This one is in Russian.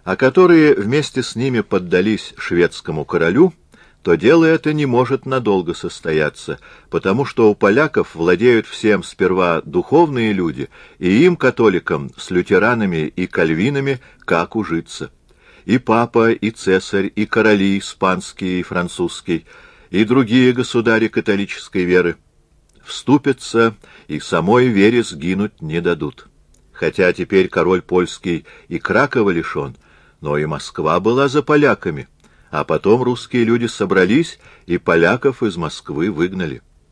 а которые вместе с ними поддались шведскому королю, то дело это не может надолго состояться, потому что у поляков владеют всем сперва духовные люди, и им, католикам, с лютеранами и кальвинами, как ужиться. И папа, и цесарь, и короли испанские и французские, и другие государи католической веры вступятся и самой вере сгинуть не дадут. Хотя теперь король польский и Кракова лишен, но и Москва была за поляками, а потом русские люди собрались и поляков из Москвы выгнали.